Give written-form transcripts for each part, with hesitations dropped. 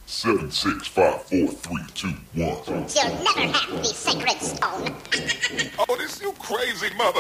7, 6, 5, 4, 3, 2, 1. You'll never have the sacred stone. Oh, this you crazy mother...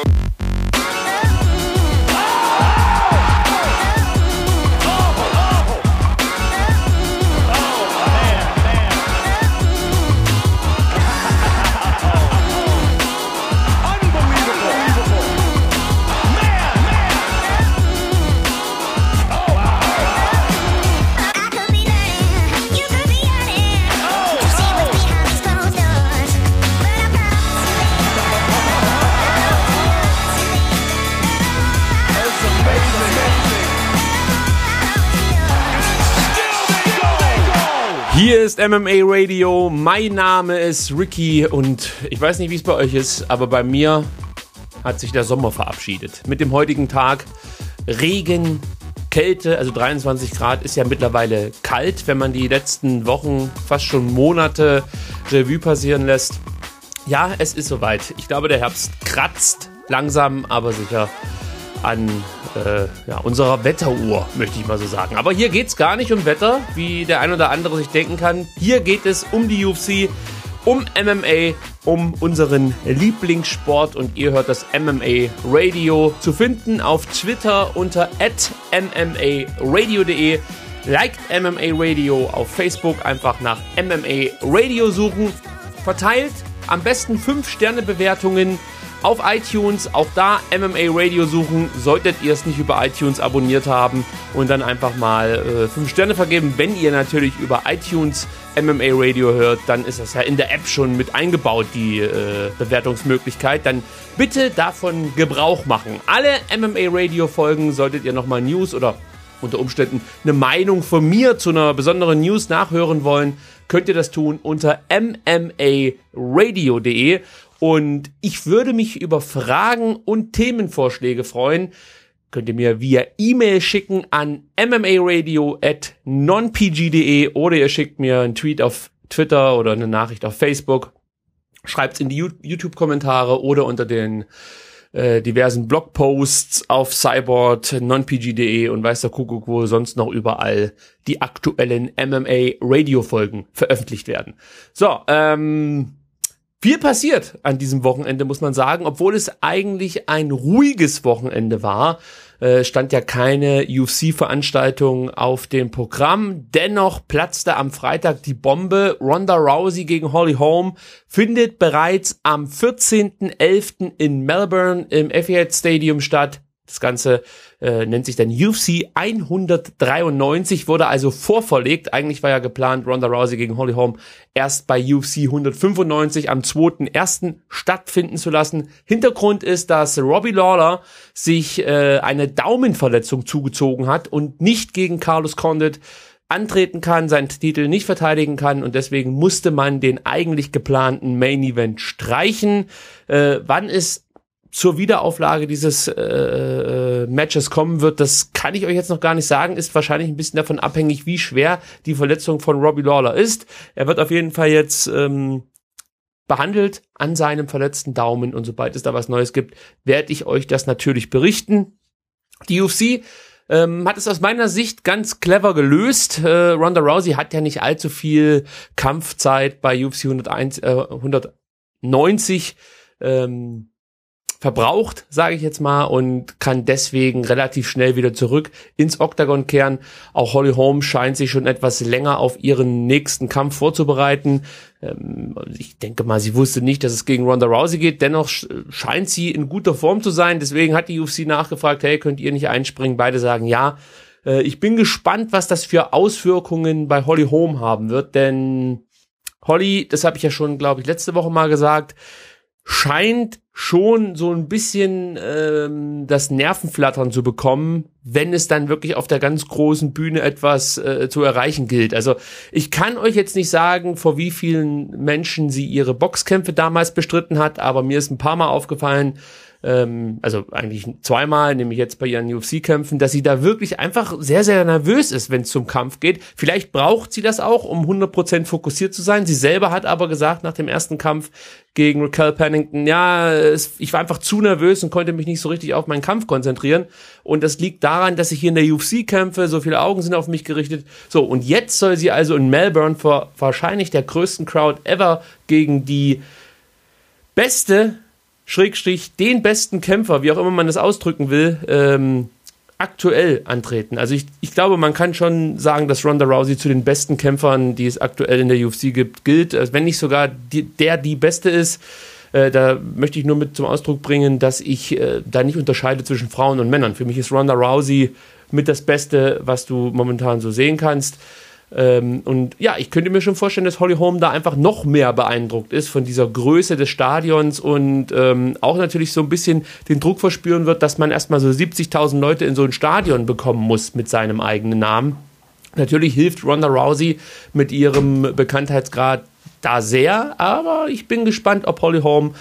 Hier ist MMA Radio, mein Name ist Ricky und ich weiß nicht, wie es bei euch ist, aber bei mir hat sich der Sommer verabschiedet. Mit dem heutigen Tag Regen, Kälte, also 23 Grad ist ja mittlerweile kalt, wenn man die letzten Wochen, fast schon Monate Revue passieren lässt. Ja, es ist soweit. Ich glaube, der Herbst kratzt langsam, aber sicher an unserer Wetteruhr, möchte ich mal so sagen. Aber hier geht's gar nicht um Wetter, wie der ein oder andere sich denken kann. Hier geht es um die UFC, um MMA, um unseren Lieblingssport und ihr hört das MMA Radio zu finden auf Twitter unter @mmaradio.de. Liked MMA Radio auf Facebook, einfach nach MMA Radio suchen. Verteilt am besten 5-Sterne-Bewertungen auf iTunes, auch da MMA Radio suchen, solltet ihr es nicht über iTunes abonniert haben und dann einfach mal 5 Sterne vergeben. Wenn ihr natürlich über iTunes MMA Radio hört, dann ist das ja in der App schon mit eingebaut, die Bewertungsmöglichkeit. Dann bitte davon Gebrauch machen. Alle MMA Radio Folgen solltet ihr nochmal News oder unter Umständen eine Meinung von mir zu einer besonderen News nachhören wollen, könnt ihr das tun unter mmaradio.de. Und ich würde mich über Fragen und Themenvorschläge freuen. Könnt ihr mir via E-Mail schicken an mmaradio@nonpg.de oder ihr schickt mir einen Tweet auf Twitter oder eine Nachricht auf Facebook. Schreibt's in die YouTube-Kommentare oder unter den diversen Blogposts auf Cyborg, nonpg.de und weiß der Kuckuck, wo sonst noch überall die aktuellen MMA-Radio-Folgen veröffentlicht werden. So, viel passiert an diesem Wochenende, muss man sagen. Obwohl es eigentlich ein ruhiges Wochenende war, stand ja keine UFC-Veranstaltung auf dem Programm. Dennoch platzte am Freitag die Bombe. Ronda Rousey gegen Holly Holm findet bereits am 14.11. in Melbourne im Etihad Stadium statt. Das Ganze nennt sich dann UFC 193, wurde also vorverlegt. Eigentlich war ja geplant, Ronda Rousey gegen Holly Holm erst bei UFC 195 am 2.1. stattfinden zu lassen. Hintergrund ist, dass Robbie Lawler sich eine Daumenverletzung zugezogen hat und nicht gegen Carlos Condit antreten kann, seinen Titel nicht verteidigen kann und deswegen musste man den eigentlich geplanten Main Event streichen. Wann es zur Wiederauflage dieses Matches kommen wird, das kann ich euch jetzt noch gar nicht sagen, ist wahrscheinlich ein bisschen davon abhängig, wie schwer die Verletzung von Robbie Lawler ist. Er wird auf jeden Fall jetzt behandelt an seinem verletzten Daumen und sobald es da was Neues gibt, werde ich euch das natürlich berichten. Die UFC hat es aus meiner Sicht ganz clever gelöst. Ronda Rousey hat ja nicht allzu viel Kampfzeit bei UFC 190 verbraucht, sage ich jetzt mal, und kann deswegen relativ schnell wieder zurück ins Oktagon kehren. Auch Holly Holm scheint sich schon etwas länger auf ihren nächsten Kampf vorzubereiten. Ich denke mal, sie wusste nicht, dass es gegen Ronda Rousey geht. Dennoch scheint sie in guter Form zu sein. Deswegen hat die UFC nachgefragt, hey, könnt ihr nicht einspringen? Beide sagen ja. Ich bin gespannt, was das für Auswirkungen bei Holly Holm haben wird, denn Holly, das habe ich ja schon, glaube ich, letzte Woche mal gesagt, scheint schon so ein bisschen das Nervenflattern zu bekommen, wenn es dann wirklich auf der ganz großen Bühne etwas zu erreichen gilt. Also ich kann euch jetzt nicht sagen, vor wie vielen Menschen sie ihre Boxkämpfe damals bestritten hat, aber mir ist ein paar Mal aufgefallen, also eigentlich zweimal, nämlich jetzt bei ihren UFC-Kämpfen, dass sie da wirklich einfach sehr, sehr nervös ist, wenn es zum Kampf geht. Vielleicht braucht sie das auch, um 100% fokussiert zu sein. Sie selber hat aber gesagt nach dem ersten Kampf gegen Raquel Pennington, ich war einfach zu nervös und konnte mich nicht so richtig auf meinen Kampf konzentrieren. Und das liegt daran, dass ich hier in der UFC kämpfe, so viele Augen sind auf mich gerichtet. So, und jetzt soll sie also in Melbourne vor wahrscheinlich der größten Crowd ever gegen die beste den besten Kämpfer, wie auch immer man das ausdrücken will, aktuell antreten. Also ich glaube, man kann schon sagen, dass Ronda Rousey zu den besten Kämpfern, die es aktuell in der UFC gibt, gilt. Also wenn nicht sogar die beste ist. Da möchte ich nur mit zum Ausdruck bringen, dass ich da nicht unterscheide zwischen Frauen und Männern. Für mich ist Ronda Rousey mit das Beste, was du momentan so sehen kannst. Und ja, ich könnte mir schon vorstellen, dass Holly Holm da einfach noch mehr beeindruckt ist von dieser Größe des Stadions und auch natürlich so ein bisschen den Druck verspüren wird, dass man erstmal so 70.000 Leute in so ein Stadion bekommen muss mit seinem eigenen Namen. Natürlich hilft Ronda Rousey mit ihrem Bekanntheitsgrad da sehr, aber ich bin gespannt, ob Holly Holm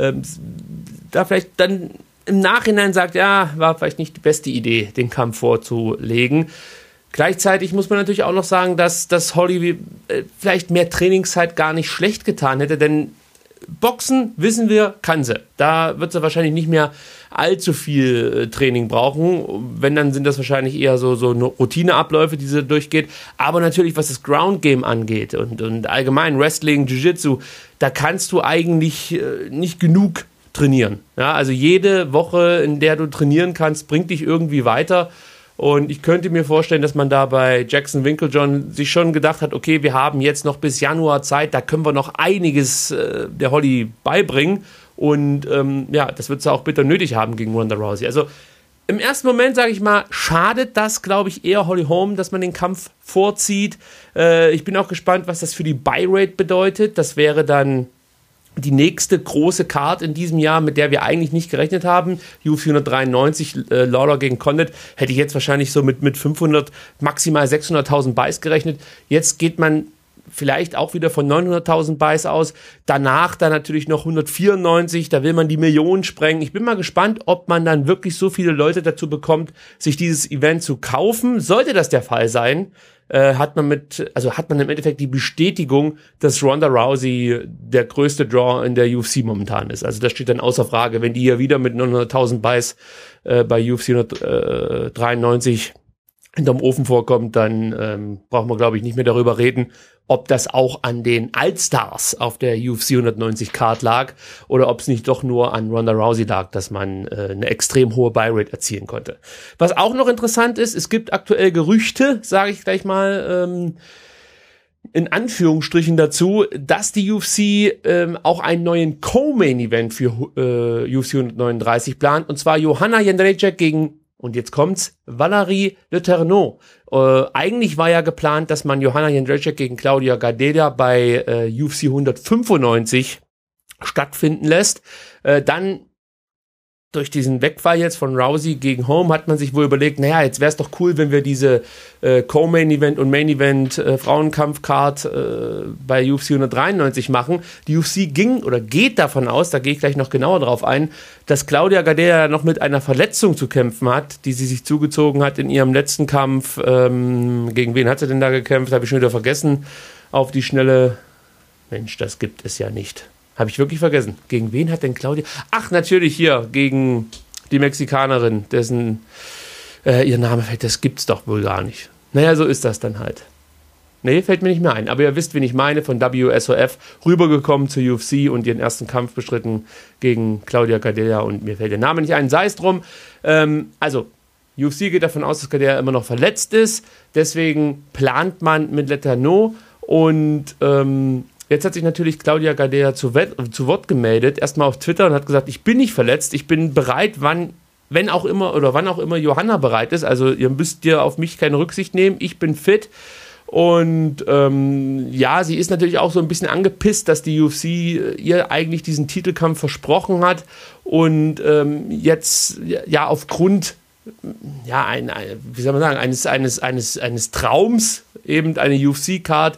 da vielleicht dann im Nachhinein sagt, ja, war vielleicht nicht die beste Idee, den Kampf vorzulegen. Gleichzeitig muss man natürlich auch noch sagen, dass Holly vielleicht mehr Trainingszeit gar nicht schlecht getan hätte, denn Boxen, wissen wir, kann sie. Da wird sie wahrscheinlich nicht mehr allzu viel Training brauchen. Wenn, dann sind das wahrscheinlich eher so Routineabläufe, die sie durchgeht. Aber natürlich, was das Ground Game angeht und allgemein Wrestling, Jiu-Jitsu, da kannst du eigentlich nicht genug trainieren. Ja, also jede Woche, in der du trainieren kannst, bringt dich irgendwie weiter. Und ich könnte mir vorstellen, dass man da bei Jackson Winkeljohn sich schon gedacht hat, okay, wir haben jetzt noch bis Januar Zeit, da können wir noch einiges der Holly beibringen. Und das wird sie auch bitter nötig haben gegen Ronda Rousey. Also im ersten Moment, sage ich mal, schadet das, glaube ich, eher Holly Holm, dass man den Kampf vorzieht. Ich bin auch gespannt, was das für die Buy-Rate bedeutet. Das wäre dann die nächste große Card in diesem Jahr, mit der wir eigentlich nicht gerechnet haben. UFC 193, Lawler gegen Condit, hätte ich jetzt wahrscheinlich so mit 500, maximal 600.000 Buys gerechnet. Jetzt geht man vielleicht auch wieder von 900.000 Buys aus. Danach dann natürlich noch 194, da will man die Million sprengen. Ich bin mal gespannt, ob man dann wirklich so viele Leute dazu bekommt, sich dieses Event zu kaufen. Sollte das der Fall sein, hat man im Endeffekt die Bestätigung, dass Ronda Rousey der größte Draw in der UFC momentan ist. Also das steht dann außer Frage. Wenn die hier wieder mit 900.000 Buys bei UFC 193 hinterm Ofen vorkommt, dann brauchen wir, glaube ich, nicht mehr darüber reden, ob das auch an den Allstars auf der UFC 190 Card lag oder ob es nicht doch nur an Ronda Rousey lag, dass man eine extrem hohe Buy-Rate erzielen konnte. Was auch noch interessant ist, es gibt aktuell Gerüchte, sage ich gleich mal in Anführungsstrichen dazu, dass die UFC auch einen neuen Co-Main-Event für UFC 139 plant, und zwar Joanna Jędrzejczyk gegen, und jetzt kommt's, Valerie Letourneau. Eigentlich war ja geplant, dass man Joanna Jędrzejczyk gegen Claudia Gadelha bei UFC 195 stattfinden lässt. Dann durch diesen Wegfall jetzt von Rousey gegen Holm hat man sich wohl überlegt, naja, jetzt wäre es doch cool, wenn wir diese Co-Main-Event und Main-Event Frauenkampf-Card bei UFC 193 machen. Die UFC geht davon aus, da gehe ich gleich noch genauer drauf ein, dass Claudia Gadelha noch mit einer Verletzung zu kämpfen hat, die sie sich zugezogen hat in ihrem letzten Kampf. Gegen wen hat sie denn da gekämpft? Habe ich schon wieder vergessen. Auf die Schnelle. Mensch, das gibt es ja nicht. Habe ich wirklich vergessen. Gegen wen hat denn Claudia? Ach, natürlich hier, gegen die Mexikanerin, dessen ihr Name fällt. Das gibt's doch wohl gar nicht. Naja, so ist das dann halt. Nee, fällt mir nicht mehr ein. Aber ihr wisst, wen ich meine, von WSOF rübergekommen zur UFC und ihren ersten Kampf bestritten gegen Claudia Gadelha, und mir fällt der Name nicht ein. Sei es drum. Also, UFC geht davon aus, dass Gadelha immer noch verletzt ist. Deswegen plant man mit Letourneau, und jetzt hat sich natürlich Claudia Gadelha zu Wort gemeldet, erstmal auf Twitter, und hat gesagt, ich bin nicht verletzt, ich bin bereit, wann auch immer Johanna bereit ist, also ihr müsst dir auf mich keine Rücksicht nehmen, ich bin fit. Und sie ist natürlich auch so ein bisschen angepisst, dass die UFC ihr eigentlich diesen Titelkampf versprochen hat und jetzt aufgrund eines Traums, eben eine UFC-Card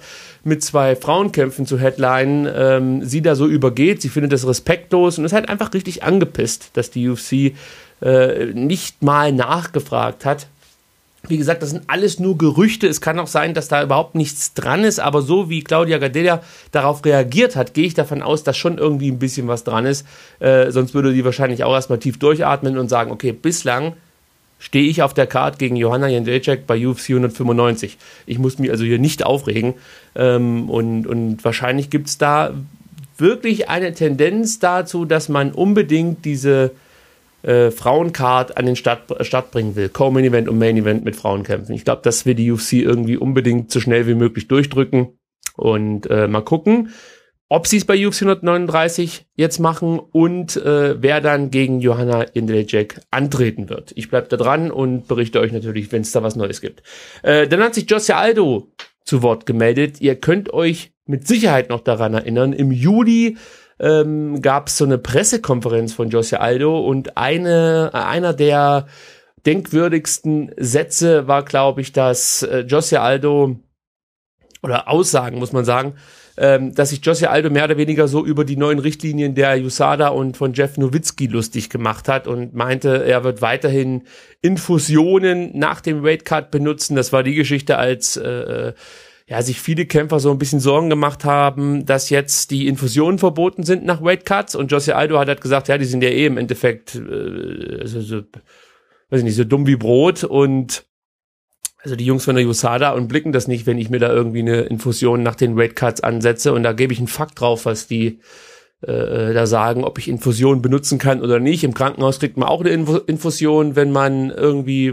mit 2 Frauenkämpfen zu headlinen, sie da so übergeht. Sie findet das respektlos und ist halt einfach richtig angepisst, dass die UFC nicht mal nachgefragt hat. Wie gesagt, das sind alles nur Gerüchte. Es kann auch sein, dass da überhaupt nichts dran ist, aber so wie Claudia Gadelha darauf reagiert hat, gehe ich davon aus, dass schon irgendwie ein bisschen was dran ist. Sonst würde die wahrscheinlich auch erstmal tief durchatmen und sagen, okay, bislang stehe ich auf der Card gegen Joanna Jędrzejczyk bei UFC 195. Ich muss mich also hier nicht aufregen. Und wahrscheinlich gibt es da wirklich eine Tendenz dazu, dass man unbedingt diese Frauencard an den Start bringen will. Co-Main Event und Main Event mit Frauenkämpfen. Ich glaube, das will die UFC irgendwie unbedingt so schnell wie möglich durchdrücken. Und mal gucken, ob sie es bei UFC 139 jetzt machen und wer dann gegen Joanna Jędrzejczyk antreten wird. Ich bleibe da dran und berichte euch natürlich, wenn es da was Neues gibt. Dann hat sich José Aldo zu Wort gemeldet. Ihr könnt euch mit Sicherheit noch daran erinnern. Im Juli gab es so eine Pressekonferenz von José Aldo und einer der denkwürdigsten Sätze war, glaube ich, dass José Aldo, oder Aussagen muss man sagen, dass sich José Aldo mehr oder weniger so über die neuen Richtlinien der USADA und von Jeff Nowitzki lustig gemacht hat und meinte, er wird weiterhin Infusionen nach dem Weightcut benutzen. Das war die Geschichte, als sich viele Kämpfer so ein bisschen Sorgen gemacht haben, dass jetzt die Infusionen verboten sind nach Weightcuts, und José Aldo hat halt gesagt, ja, die sind ja im Endeffekt so dumm wie Brot, und also die Jungs von der USADA und blicken das nicht, wenn ich mir da irgendwie eine Infusion nach den Weightcuts ansetze, und da gebe ich einen Fakt drauf, was die da sagen, ob ich Infusionen benutzen kann oder nicht. Im Krankenhaus kriegt man auch eine Infusion, wenn man irgendwie,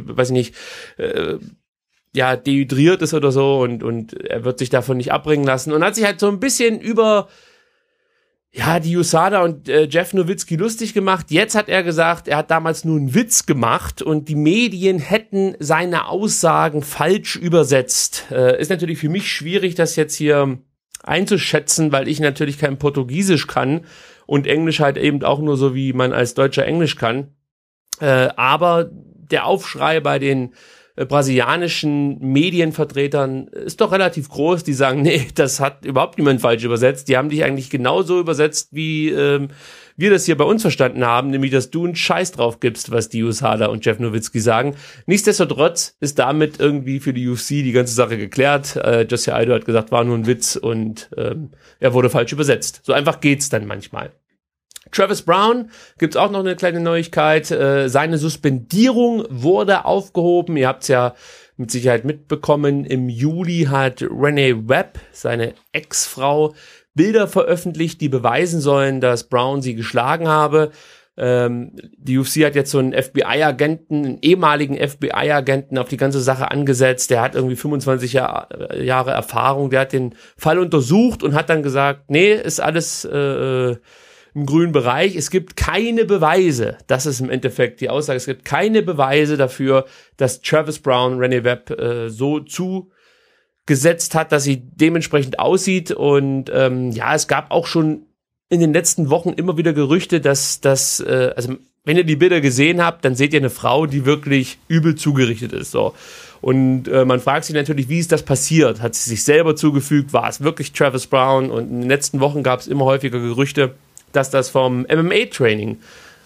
dehydriert ist oder so, und er wird sich davon nicht abbringen lassen, und hat sich halt so ein bisschen über die USADA und Jeff Nowitzki lustig gemacht. Jetzt hat er gesagt, er hat damals nur einen Witz gemacht und die Medien hätten seine Aussagen falsch übersetzt. Ist natürlich für mich schwierig, das jetzt hier einzuschätzen, weil ich natürlich kein Portugiesisch kann und Englisch halt eben auch nur so, wie man als Deutscher Englisch kann. Aber der Aufschrei bei den brasilianischen Medienvertretern ist doch relativ groß, die sagen, nee, das hat überhaupt niemand falsch übersetzt. Die haben dich eigentlich genauso übersetzt, wie wir das hier bei uns verstanden haben, nämlich, dass du einen Scheiß drauf gibst, was die USADA und Jeff Nowitzki sagen. Nichtsdestotrotz ist damit irgendwie für die UFC die ganze Sache geklärt. José Aldo hat gesagt, war nur ein Witz, und er wurde falsch übersetzt. So einfach geht's dann manchmal. Travis Browne gibt's auch noch eine kleine Neuigkeit. Seine Suspendierung wurde aufgehoben. Ihr habt's ja mit Sicherheit mitbekommen. Im Juli hat Renee Webb, seine Ex-Frau, Bilder veröffentlicht, die beweisen sollen, dass Browne sie geschlagen habe. Die UFC hat jetzt so einen ehemaligen FBI-Agenten auf die ganze Sache angesetzt. Der hat irgendwie 25 Jahre Erfahrung. Der hat den Fall untersucht und hat dann gesagt, nee, ist alles im grünen Bereich. Es gibt keine Beweise, das ist im Endeffekt die Aussage, es gibt keine Beweise dafür, dass Travis Browne Renee Webb so zugesetzt hat, dass sie dementsprechend aussieht. Und es gab auch schon in den letzten Wochen immer wieder Gerüchte, dass wenn ihr die Bilder gesehen habt, dann seht ihr eine Frau, die wirklich übel zugerichtet ist. So. Und man fragt sich natürlich, wie ist das passiert? Hat sie sich selber zugefügt? War es wirklich Travis Browne? Und in den letzten Wochen gab es immer häufiger Gerüchte, dass das vom MMA-Training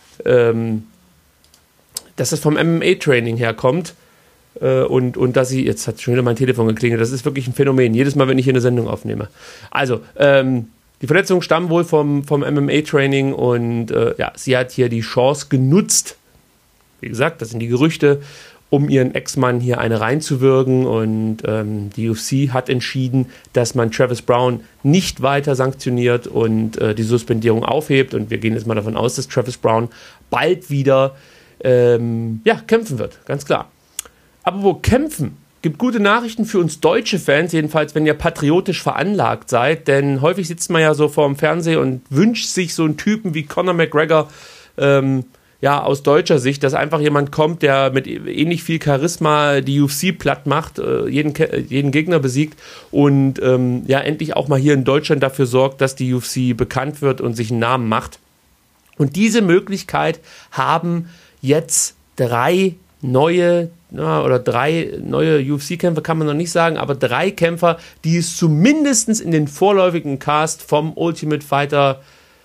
herkommt, und dass sie, jetzt hat schon wieder mein Telefon geklingelt, das ist wirklich ein Phänomen, jedes Mal, wenn ich hier eine Sendung aufnehme. Also, die Verletzungen stammen wohl vom MMA-Training, und sie hat hier die Chance genutzt, wie gesagt, das sind die Gerüchte, um ihren Ex-Mann hier eine reinzuwirken, und die UFC hat entschieden, dass man Travis Browne nicht weiter sanktioniert und die Suspendierung aufhebt, und wir gehen jetzt mal davon aus, dass Travis Browne bald wieder kämpfen wird, ganz klar. Aber wo kämpfen? Gibt gute Nachrichten für uns deutsche Fans, jedenfalls, wenn ihr patriotisch veranlagt seid, denn häufig sitzt man ja so vorm Fernseher und wünscht sich so einen Typen wie Conor McGregor, aus deutscher Sicht, dass einfach jemand kommt, der mit ähnlich viel Charisma die UFC platt macht, jeden Gegner besiegt und endlich auch mal hier in Deutschland dafür sorgt, dass die UFC bekannt wird und sich einen Namen macht. Und diese Möglichkeit haben jetzt 3 neue oder 3 neue UFC-Kämpfer kann man noch nicht sagen, aber 3 Kämpfer, die es zumindest in den vorläufigen Cast vom Ultimate Fighter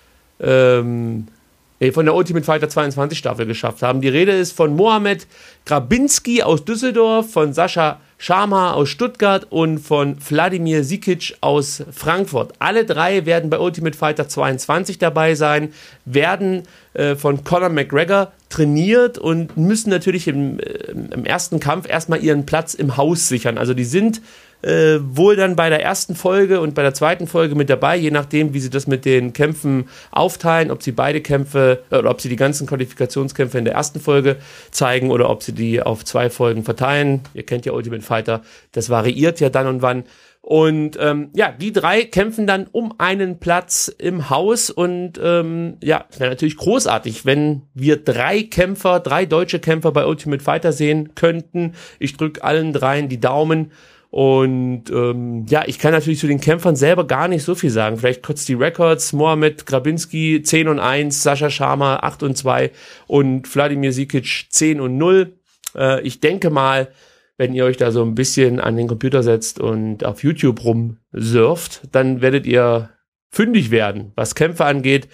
von der Ultimate Fighter 22 Staffel geschafft haben. Die Rede ist von Mohamed Grabinski aus Düsseldorf, von Sascha Sharma aus Stuttgart und von Wladimir Sikic aus Frankfurt. Alle 3 werden bei Ultimate Fighter 22 dabei sein, werden von Conor McGregor trainiert und müssen natürlich im ersten Kampf erstmal ihren Platz im Haus sichern. Also die sind wohl dann bei der ersten Folge und bei der zweiten Folge mit dabei, je nachdem, wie sie das mit den Kämpfen aufteilen, ob sie beide Kämpfe oder ob sie die ganzen Qualifikationskämpfe in der ersten Folge zeigen oder ob sie die auf 2 Folgen verteilen. Ihr kennt ja Ultimate Fighter, das variiert ja dann und wann. Und die 3 kämpfen dann um einen Platz im Haus und es wäre natürlich großartig, wenn wir 3 deutsche Kämpfer bei Ultimate Fighter sehen könnten. Ich drücke allen 3 die Daumen. Und ich kann natürlich zu den Kämpfern selber gar nicht so viel sagen. Vielleicht kurz die Records. Mohamed Grabinski 10-1, Sascha Sharma 8-2 und Wladimir Sikic 10-0. Ich denke mal, wenn ihr euch da so ein bisschen an den Computer setzt und auf YouTube rumsurft, dann werdet ihr fündig werden, was Kämpfe angeht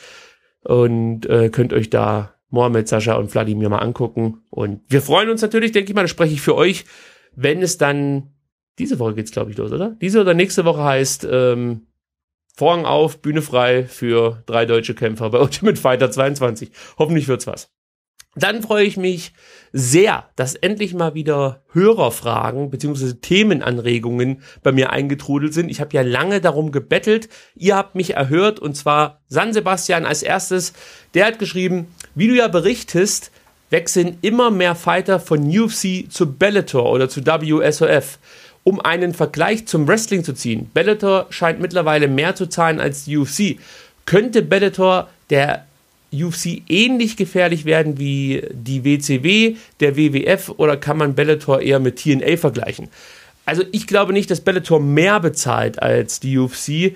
und könnt euch da Mohamed, Sascha und Wladimir mal angucken. Und wir freuen uns natürlich, denke ich mal, das spreche ich für euch, wenn es dann diese Woche geht's, glaube ich, los, oder? Diese oder nächste Woche heißt Vorhang auf, Bühne frei für 3 deutsche Kämpfer bei Ultimate Fighter 22. Hoffentlich wird's was. Dann freue ich mich sehr, dass endlich mal wieder Hörerfragen bzw. Themenanregungen bei mir eingetrudelt sind. Ich habe ja lange darum gebettelt. Ihr habt mich erhört und zwar San Sebastian als erstes. Der hat geschrieben, wie du ja berichtest, wechseln immer mehr Fighter von UFC zu Bellator oder zu WSOF. Um einen Vergleich zum Wrestling zu ziehen. Bellator scheint mittlerweile mehr zu zahlen als die UFC. Könnte Bellator der UFC ähnlich gefährlich werden wie die WCW, der WWF oder kann man Bellator eher mit TNA vergleichen? Also ich glaube nicht, dass Bellator mehr bezahlt als die UFC.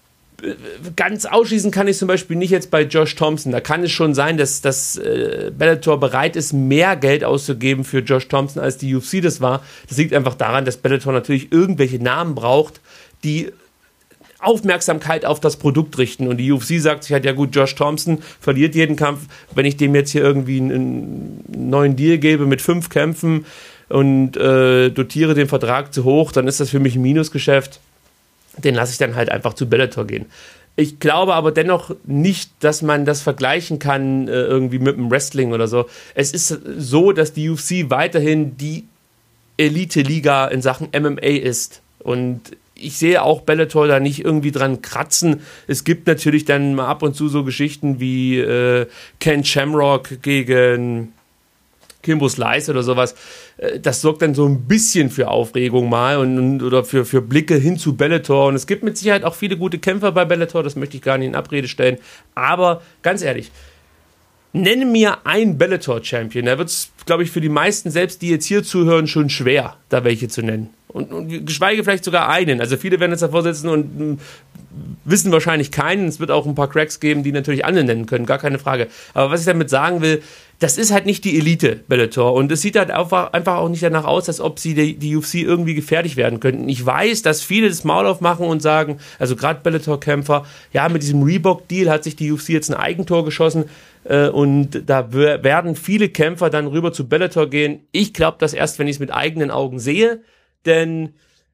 Ganz ausschließen kann ich zum Beispiel nicht jetzt bei Josh Thompson. Da kann es schon sein, dass Bellator bereit ist, mehr Geld auszugeben für Josh Thompson, als die UFC das war. Das liegt einfach daran, dass Bellator natürlich irgendwelche Namen braucht, die Aufmerksamkeit auf das Produkt richten. Und die UFC sagt sich halt, ja gut, Josh Thompson verliert jeden Kampf. Wenn ich dem jetzt hier irgendwie einen neuen Deal gebe mit 5 Kämpfen und dotiere den Vertrag zu hoch, dann ist das für mich ein Minusgeschäft. Den lasse ich dann halt einfach zu Bellator gehen. Ich glaube aber dennoch nicht, dass man das vergleichen kann irgendwie mit dem Wrestling oder so. Es ist so, dass die UFC weiterhin die Elite-Liga in Sachen MMA ist. Und ich sehe auch Bellator da nicht irgendwie dran kratzen. Es gibt natürlich dann mal ab und zu so Geschichten wie Ken Shamrock gegen Kimbo Slice oder sowas. Das sorgt dann so ein bisschen für Aufregung mal oder für Blicke hin zu Bellator. Und es gibt mit Sicherheit auch viele gute Kämpfer bei Bellator, das möchte ich gar nicht in Abrede stellen. Aber ganz ehrlich, nenne mir einen Bellator-Champion. Da wird es, glaube ich, für die meisten, selbst die jetzt hier zuhören, schon schwer, da welche zu nennen. Und geschweige vielleicht sogar einen. Also viele werden jetzt davor sitzen und wissen wahrscheinlich keinen. Es wird auch ein paar Cracks geben, die natürlich alle nennen können, gar keine Frage. Aber was ich damit sagen will, das ist halt nicht die Elite Bellator und es sieht halt einfach auch nicht danach aus, als ob sie die UFC irgendwie gefährlich werden könnten. Ich weiß, dass viele das Maul aufmachen und sagen, also gerade Bellator-Kämpfer, ja, mit diesem Reebok-Deal hat sich die UFC jetzt ein Eigentor geschossen und da werden viele Kämpfer dann rüber zu Bellator gehen. Ich glaube das erst, wenn ich es mit eigenen Augen sehe, denn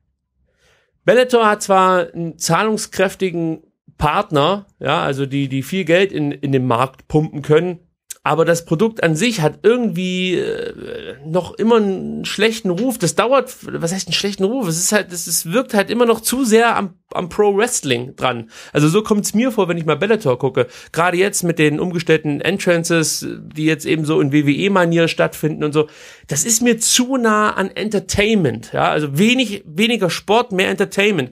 Bellator hat zwar einen zahlungskräftigen Partner, ja, also die viel Geld in den Markt pumpen können, aber das Produkt an sich hat irgendwie noch immer einen schlechten Ruf. Das dauert, was heißt einen schlechten Ruf? Es wirkt halt immer noch zu sehr am Pro-Wrestling dran. Also so kommt es mir vor, wenn ich mal Bellator gucke. Gerade jetzt mit den umgestellten Entrances, die jetzt eben so in WWE-Manier stattfinden und so. Das ist mir zu nah an Entertainment. Ja, also weniger Sport, mehr Entertainment.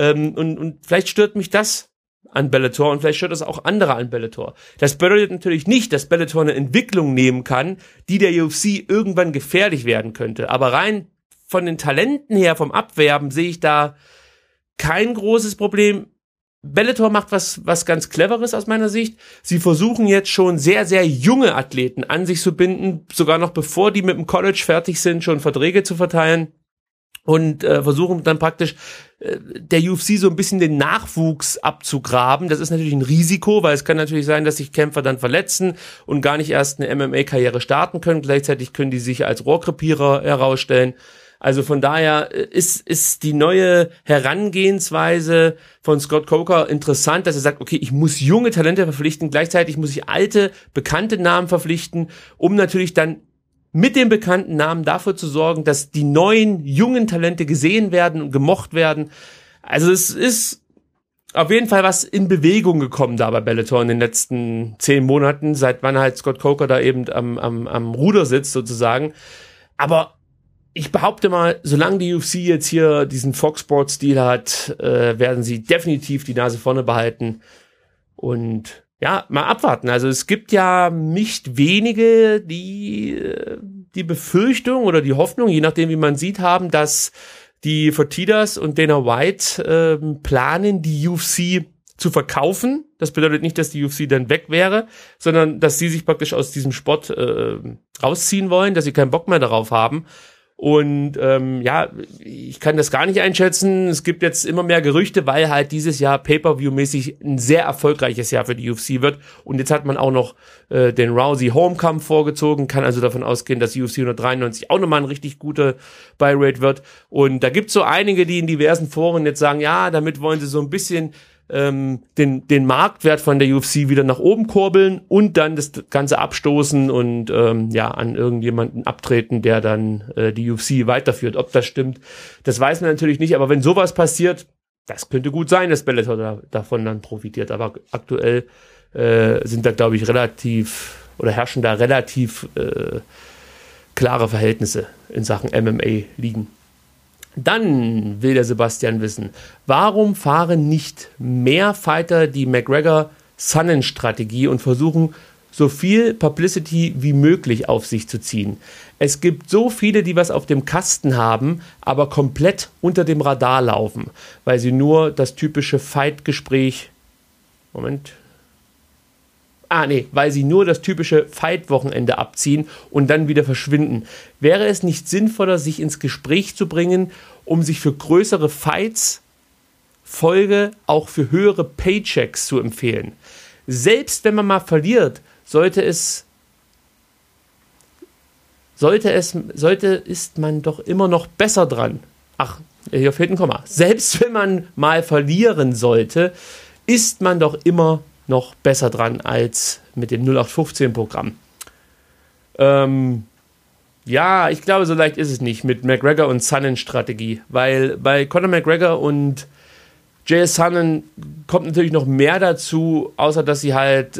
Und vielleicht stört mich das an Bellator und vielleicht stört das auch andere an Bellator. Das bedeutet natürlich nicht, dass Bellator eine Entwicklung nehmen kann, die der UFC irgendwann gefährlich werden könnte. Aber rein von den Talenten her, vom Abwerben, sehe ich da kein großes Problem. Bellator macht was ganz Cleveres aus meiner Sicht. Sie versuchen jetzt schon sehr, sehr junge Athleten an sich zu binden, sogar noch bevor die mit dem College fertig sind, schon Verträge zu verteilen. Und versuchen dann praktisch der UFC so ein bisschen den Nachwuchs abzugraben. Das ist natürlich ein Risiko, weil es kann natürlich sein, dass sich Kämpfer dann verletzen und gar nicht erst eine MMA-Karriere starten können. Gleichzeitig können die sich als Rohrkrepierer herausstellen. Also von daher ist die neue Herangehensweise von Scott Coker interessant, dass er sagt, okay, ich muss junge Talente verpflichten, gleichzeitig muss ich alte, bekannte Namen verpflichten, um natürlich dann mit den bekannten Namen dafür zu sorgen, dass die neuen, jungen Talente gesehen werden und gemocht werden. Also es ist auf jeden Fall was in Bewegung gekommen da bei Bellator in den letzten 10 Monaten, seit wann halt Scott Coker da eben am Ruder sitzt sozusagen. Aber ich behaupte mal, solange die UFC jetzt hier diesen Fox Sports-Stil hat, werden sie definitiv die Nase vorne behalten und ja, mal abwarten. Also es gibt ja nicht wenige, die Befürchtung oder die Hoffnung, je nachdem wie man sieht, haben, dass die Fertitas und Dana White planen, die UFC zu verkaufen. Das bedeutet nicht, dass die UFC dann weg wäre, sondern dass sie sich praktisch aus diesem Sport rausziehen wollen, dass sie keinen Bock mehr darauf haben. Und ja, ich kann das gar nicht einschätzen. Es gibt jetzt immer mehr Gerüchte, weil halt dieses Jahr Pay-Per-View-mäßig ein sehr erfolgreiches Jahr für die UFC wird. Und jetzt hat man auch noch den Rousey-Homekampf vorgezogen, kann also davon ausgehen, dass UFC 193 auch nochmal ein richtig guter Buy-Rate wird. Und da gibt's so einige, die in diversen Foren jetzt sagen, ja, damit wollen sie so ein bisschen den Marktwert von der UFC wieder nach oben kurbeln und dann das Ganze abstoßen und ja an irgendjemanden abtreten, der dann die UFC weiterführt. Ob das stimmt, das weiß man natürlich nicht, aber wenn sowas passiert, das könnte gut sein, dass Bellator davon dann profitiert, aber aktuell sind da, glaube ich, herrschen da relativ klare Verhältnisse in Sachen MMA liegen. Dann will der Sebastian wissen, warum fahren nicht mehr Fighter die McGregor-Sonnen-Strategie und versuchen, so viel Publicity wie möglich auf sich zu ziehen? Es gibt so viele, die was auf dem Kasten haben, aber komplett unter dem Radar laufen, weil sie nur das typische Fight-Gespräch... weil sie nur das typische Fight-Wochenende abziehen und dann wieder verschwinden. Wäre es nicht sinnvoller, sich ins Gespräch zu bringen, um sich für größere Fights Folge auch für höhere Paychecks zu empfehlen? Selbst wenn man mal verliert, ist man doch immer noch besser dran. Ach, hier fehlt ein Komma. Selbst wenn man mal verlieren sollte, ist man doch immer noch besser dran als mit dem 0815-Programm. Ja, ich glaube, so leicht ist es nicht mit McGregor und Sonnen-Strategie, weil bei Conor McGregor und J.S. Sonnen kommt natürlich noch mehr dazu, außer dass sie halt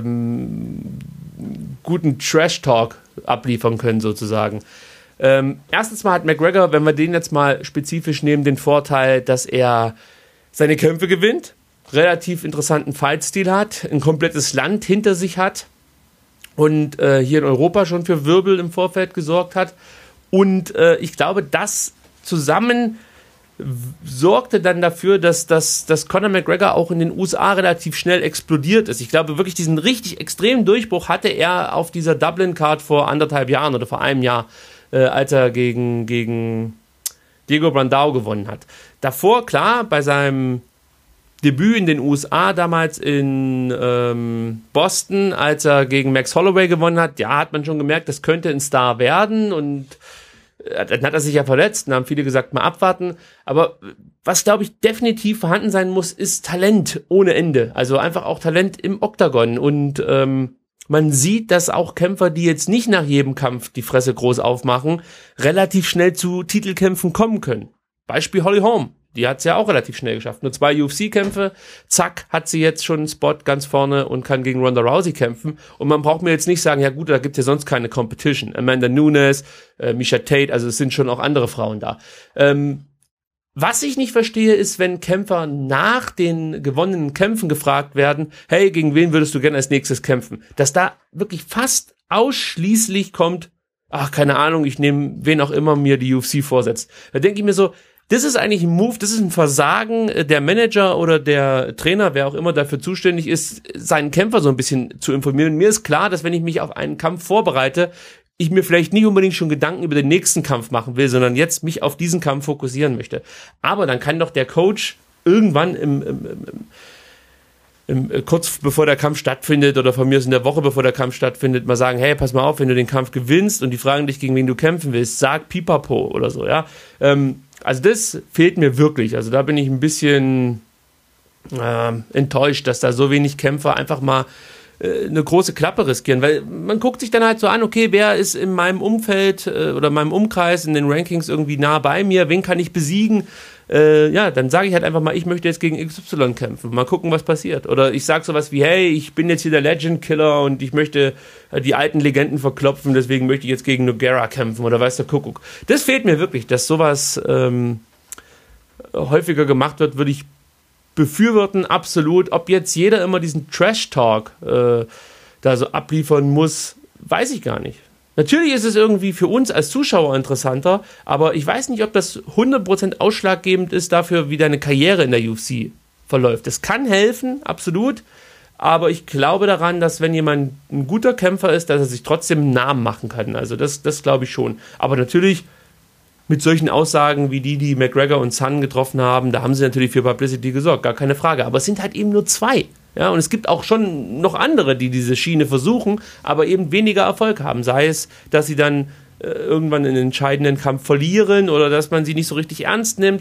guten Trash-Talk abliefern können, sozusagen. Erstens mal hat McGregor, wenn wir den jetzt mal spezifisch nehmen, den Vorteil, dass er seine Kämpfe gewinnt, relativ interessanten Fightstil hat, ein komplettes Land hinter sich hat und hier in Europa schon für Wirbel im Vorfeld gesorgt hat. Und ich glaube, das zusammen sorgte dann dafür, dass Conor McGregor auch in den USA relativ schnell explodiert ist. Ich glaube wirklich, diesen richtig extremen Durchbruch hatte er auf dieser Dublin-Card vor 1,5 Jahren oder vor einem Jahr, als er gegen Diego Brandao gewonnen hat. Davor, klar, bei seinem Debüt in den USA, damals in Boston, als er gegen Max Holloway gewonnen hat, ja, hat man schon gemerkt, das könnte ein Star werden und dann hat er sich ja verletzt und haben viele gesagt, mal abwarten. Aber was, glaube ich, definitiv vorhanden sein muss, ist Talent ohne Ende. Also einfach auch Talent im Oktagon. Und man sieht, dass auch Kämpfer, die jetzt nicht nach jedem Kampf die Fresse groß aufmachen, relativ schnell zu Titelkämpfen kommen können. Beispiel Holly Holm. Die hat es ja auch relativ schnell geschafft. Nur 2 UFC-Kämpfe, zack, hat sie jetzt schon einen Spot ganz vorne und kann gegen Ronda Rousey kämpfen. Und man braucht mir jetzt nicht sagen, ja gut, da gibt's ja sonst keine Competition. Amanda Nunes, Miesha Tate, also es sind schon auch andere Frauen da. Was ich nicht verstehe, ist, wenn Kämpfer nach den gewonnenen Kämpfen gefragt werden, hey, gegen wen würdest du gerne als nächstes kämpfen? Dass da wirklich fast ausschließlich kommt, ach, keine Ahnung, ich nehme wen auch immer mir die UFC vorsetzt. Da denke ich mir so, das ist eigentlich ein Move, das ist ein Versagen der Manager oder der Trainer, wer auch immer dafür zuständig ist, seinen Kämpfer so ein bisschen zu informieren. Mir ist klar, dass wenn ich mich auf einen Kampf vorbereite, ich mir vielleicht nicht unbedingt schon Gedanken über den nächsten Kampf machen will, sondern jetzt mich auf diesen Kampf fokussieren möchte. Aber dann kann doch der Coach irgendwann kurz bevor der Kampf stattfindet oder von mir aus in der Woche bevor der Kampf stattfindet, mal sagen, hey, pass mal auf, wenn du den Kampf gewinnst und die fragen dich, gegen wen du kämpfen willst, sag Pipapo oder so, ja. Also das fehlt mir wirklich. Also da bin ich ein bisschen enttäuscht, dass da so wenig Kämpfer einfach mal eine große Klappe riskieren, weil man guckt sich dann halt so an, okay, wer ist in meinem Umfeld oder meinem Umkreis in den Rankings irgendwie nah bei mir, wen kann ich besiegen? Ja, dann sage ich halt einfach mal, ich möchte jetzt gegen XY kämpfen, mal gucken, was passiert. Oder ich sage sowas wie, hey, ich bin jetzt hier der Legend-Killer und ich möchte die alten Legenden verklopfen, deswegen möchte ich jetzt gegen Nogueira kämpfen oder weiß der Kuckuck. Das fehlt mir wirklich, dass sowas häufiger gemacht wird, würde ich befürworten, absolut. Ob jetzt jeder immer diesen Trash-Talk da so abliefern muss, weiß ich gar nicht. Natürlich ist es irgendwie für uns als Zuschauer interessanter, aber ich weiß nicht, ob das 100% ausschlaggebend ist dafür, wie deine Karriere in der UFC verläuft. Das kann helfen, absolut, aber ich glaube daran, dass wenn jemand ein guter Kämpfer ist, dass er sich trotzdem einen Namen machen kann. Also das glaube ich schon. Aber natürlich mit solchen Aussagen wie die McGregor und Son getroffen haben, da haben sie natürlich für Publicity gesorgt, gar keine Frage. Aber es sind halt eben nur 2. Ja, und es gibt auch schon noch andere, die diese Schiene versuchen, aber eben weniger Erfolg haben. Sei es, dass sie dann irgendwann einen entscheidenden Kampf verlieren oder dass man sie nicht so richtig ernst nimmt.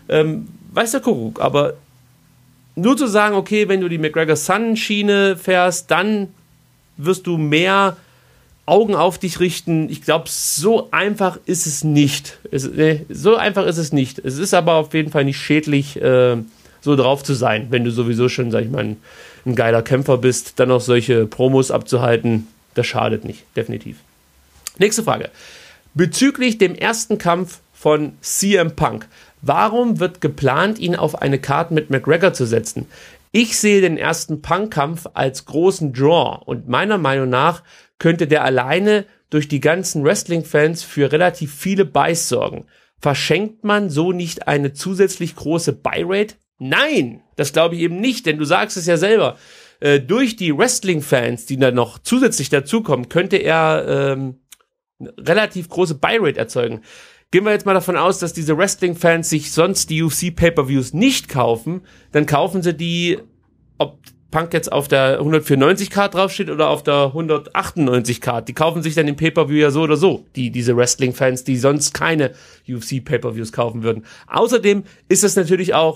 Weiß der Kuckuck. Aber nur zu sagen, okay, wenn du die McGregor-Son-Schiene fährst, dann wirst du mehr Augen auf dich richten. Ich glaube, so einfach ist es nicht. So einfach ist es nicht. Es ist aber auf jeden Fall nicht schädlich, so drauf zu sein, wenn du sowieso schon, sag ich mal, ein geiler Kämpfer bist, dann noch solche Promos abzuhalten, das schadet nicht, definitiv. Nächste Frage. Bezüglich dem ersten Kampf von CM Punk. Warum wird geplant, ihn auf eine Card mit McGregor zu setzen? Ich sehe den ersten Punk-Kampf als großen Draw und meiner Meinung nach könnte der alleine durch die ganzen Wrestling-Fans für relativ viele Buys sorgen. Verschenkt man so nicht eine zusätzlich große Buy-Rate? Nein, das glaube ich eben nicht, denn du sagst es ja selber. Durch die Wrestling-Fans, die dann noch zusätzlich dazukommen, könnte er eine relativ große Buy-Rate erzeugen. Gehen wir jetzt mal davon aus, dass diese Wrestling-Fans sich sonst die UFC-Pay-Per-Views nicht kaufen, dann kaufen sie die, ob Punk jetzt auf der 194-Card draufsteht oder auf der 198-Card. Die kaufen sich dann den Pay-Per-View ja so oder so, diese Wrestling-Fans, die sonst keine UFC-Pay-Per-Views kaufen würden. Außerdem ist das natürlich auch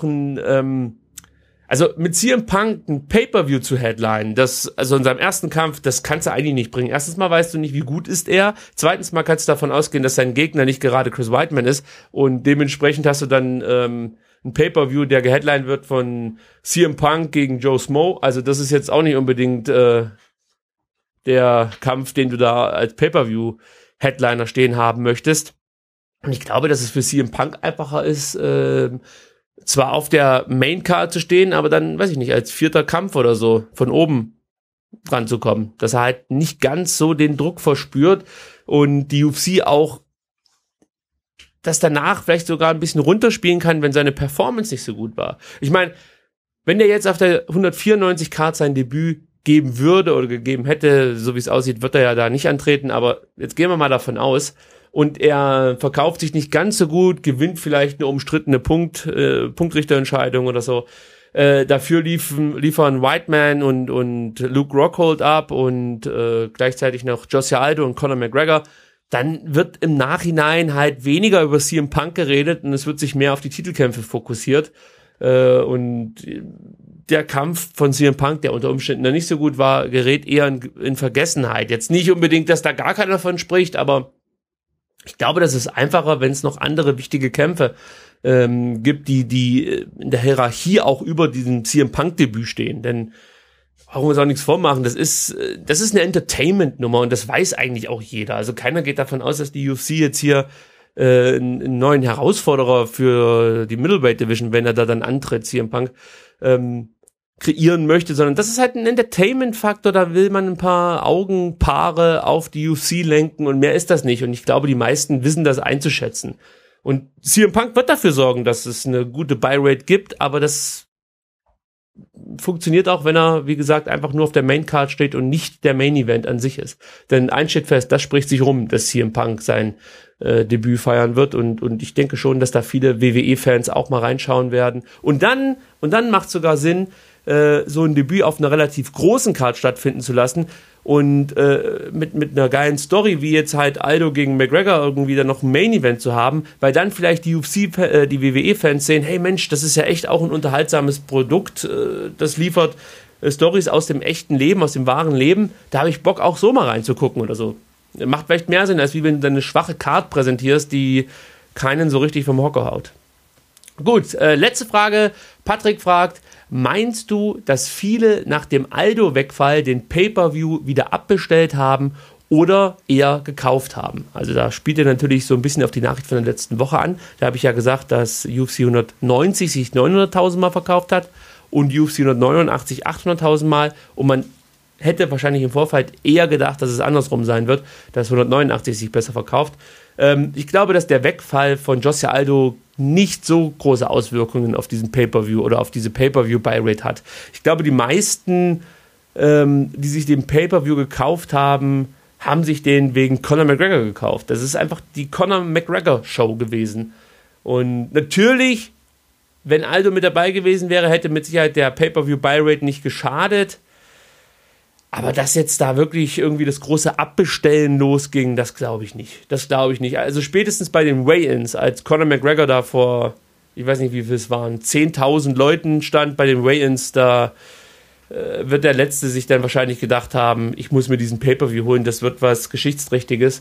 also mit CM Punk ein Pay-Per-View zu headlinen, also in seinem ersten Kampf, das kannst du eigentlich nicht bringen. Erstens mal weißt du nicht, wie gut ist er. Zweitens mal kannst du davon ausgehen, dass sein Gegner nicht gerade Chris Weidman ist. Und dementsprechend hast du dann ein Pay-Per-View, der geheadlined wird von CM Punk gegen Joe Smo. Also das ist jetzt auch nicht unbedingt der Kampf, den du da als Pay-Per-View-Headliner stehen haben möchtest. Und ich glaube, dass es für CM Punk einfacher ist, zwar auf der Main-Card zu stehen, aber dann, weiß ich nicht, als 4. Kampf oder so von oben dran zu kommen. Dass er halt nicht ganz so den Druck verspürt und die UFC auch das danach vielleicht sogar ein bisschen runterspielen kann, wenn seine Performance nicht so gut war. Ich meine, wenn der jetzt auf der 194-Card sein Debüt geben würde oder gegeben hätte, so wie es aussieht, wird er ja da nicht antreten, aber jetzt gehen wir mal davon aus, und er verkauft sich nicht ganz so gut, gewinnt vielleicht eine umstrittene Punktrichterentscheidung oder so. Dafür liefern Weidman und Luke Rockhold ab und gleichzeitig noch Josiah Aldo und Conor McGregor. Dann wird im Nachhinein halt weniger über CM Punk geredet und es wird sich mehr auf die Titelkämpfe fokussiert. Und der Kampf von CM Punk, der unter Umständen da nicht so gut war, gerät eher in Vergessenheit. Jetzt nicht unbedingt, dass da gar keiner davon spricht, aber ich glaube, das ist einfacher, wenn es noch andere wichtige Kämpfe gibt, die in der Hierarchie auch über diesem CM Punk-Debüt stehen. Denn brauchen wir uns auch nichts vormachen. Das ist eine Entertainment-Nummer und das weiß eigentlich auch jeder. Also keiner geht davon aus, dass die UFC jetzt hier einen neuen Herausforderer für die Middleweight Division, wenn er da dann antritt, CM Punk, kreieren möchte, sondern das ist halt ein Entertainment-Faktor, da will man ein paar Augenpaare auf die UFC lenken und mehr ist das nicht und ich glaube, die meisten wissen das einzuschätzen Und CM Punk wird dafür sorgen, dass es eine gute Buy-Rate gibt, aber das funktioniert auch, wenn er, wie gesagt, einfach nur auf der Main-Card steht und nicht der Main-Event an sich ist. Denn eins steht fest, das spricht sich rum, dass CM Punk sein Debüt feiern wird und ich denke schon, dass da viele WWE-Fans auch mal reinschauen werden. Und dann macht es sogar Sinn, so ein Debüt auf einer relativ großen Card stattfinden zu lassen und mit einer geilen Story, wie jetzt halt Aldo gegen McGregor irgendwie dann noch ein Main-Event zu haben, weil dann vielleicht die die WWE-Fans sehen, hey Mensch, das ist ja echt auch ein unterhaltsames Produkt, das liefert Stories aus dem echten Leben, aus dem wahren Leben, da habe ich Bock auch so mal reinzugucken oder so. Macht vielleicht mehr Sinn, als wie wenn du dann eine schwache Card präsentierst, die keinen so richtig vom Hocker haut. Gut, letzte Frage. Patrick fragt, meinst du, dass viele nach dem Aldo-Wegfall den Pay-Per-View wieder abbestellt haben oder eher gekauft haben? Also da spielt er natürlich so ein bisschen auf die Nachricht von der letzten Woche an. Da habe ich ja gesagt, dass UFC 190 sich 900.000 Mal verkauft hat und UFC 189 800.000 Mal und man hätte wahrscheinlich im Vorfeld eher gedacht, dass es andersrum sein wird, dass 189 sich besser verkauft. Ich glaube, dass der Wegfall von José Aldo nicht so große Auswirkungen auf diesen Pay-Per-View oder auf diese Pay-Per-View-Buy-Rate hat. Ich glaube, die meisten, die sich den Pay-Per-View gekauft haben, haben sich den wegen Conor McGregor gekauft. Das ist einfach die Conor McGregor-Show gewesen. Und natürlich, wenn Aldo mit dabei gewesen wäre, hätte mit Sicherheit der Pay-Per-View-Buy-Rate nicht geschadet. Aber dass jetzt da wirklich irgendwie das große Abbestellen losging, das glaube ich nicht. Das glaube ich nicht. Also spätestens bei den Weigh-Ins, als Conor McGregor da vor, ich weiß nicht wie viel es waren, 10.000 Leuten stand bei den Weigh-Ins, da wird der Letzte sich dann wahrscheinlich gedacht haben, ich muss mir diesen Pay-Per-View holen, das wird was Geschichtsträchtiges.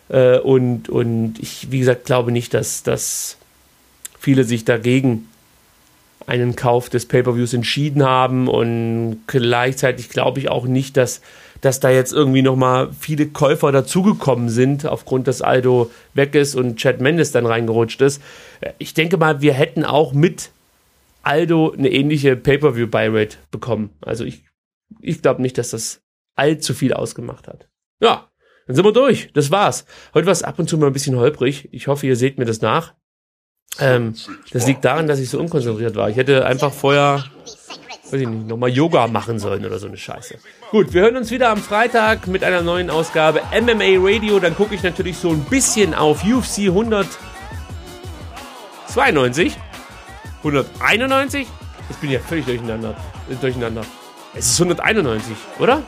Und ich, wie gesagt, glaube nicht, dass viele sich dagegen einen Kauf des Pay-Per-Views entschieden haben und gleichzeitig glaube ich auch nicht, dass da jetzt irgendwie nochmal viele Käufer dazugekommen sind, aufgrund, dass Aldo weg ist und Chad Mendes dann reingerutscht ist. Ich denke mal, wir hätten auch mit Aldo eine ähnliche Pay-Per-View-Buy-Rate bekommen. Also ich glaube nicht, dass das allzu viel ausgemacht hat. Ja, dann sind wir durch. Das war's. Heute war es ab und zu mal ein bisschen holprig. Ich hoffe, ihr seht mir das nach. Das liegt daran, dass ich so unkonzentriert war. Ich hätte einfach vorher, weiß ich nicht, nochmal Yoga machen sollen oder so eine Scheiße. Gut, wir hören uns wieder am Freitag mit einer neuen Ausgabe MMA Radio. Dann gucke ich natürlich so ein bisschen auf UFC 192, 191? Jetzt bin ich ja völlig durcheinander. Es ist 191, oder?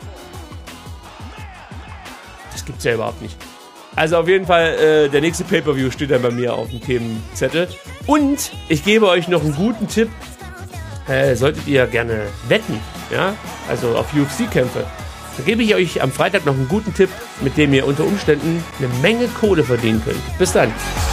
Das gibt's ja überhaupt nicht. Also auf jeden Fall, der nächste Pay-Per-View steht dann bei mir auf dem Themenzettel. Und ich gebe euch noch einen guten Tipp. Solltet ihr gerne wetten, ja, also auf UFC-Kämpfe, dann gebe ich euch am Freitag noch einen guten Tipp, mit dem ihr unter Umständen eine Menge Kohle verdienen könnt. Bis dann.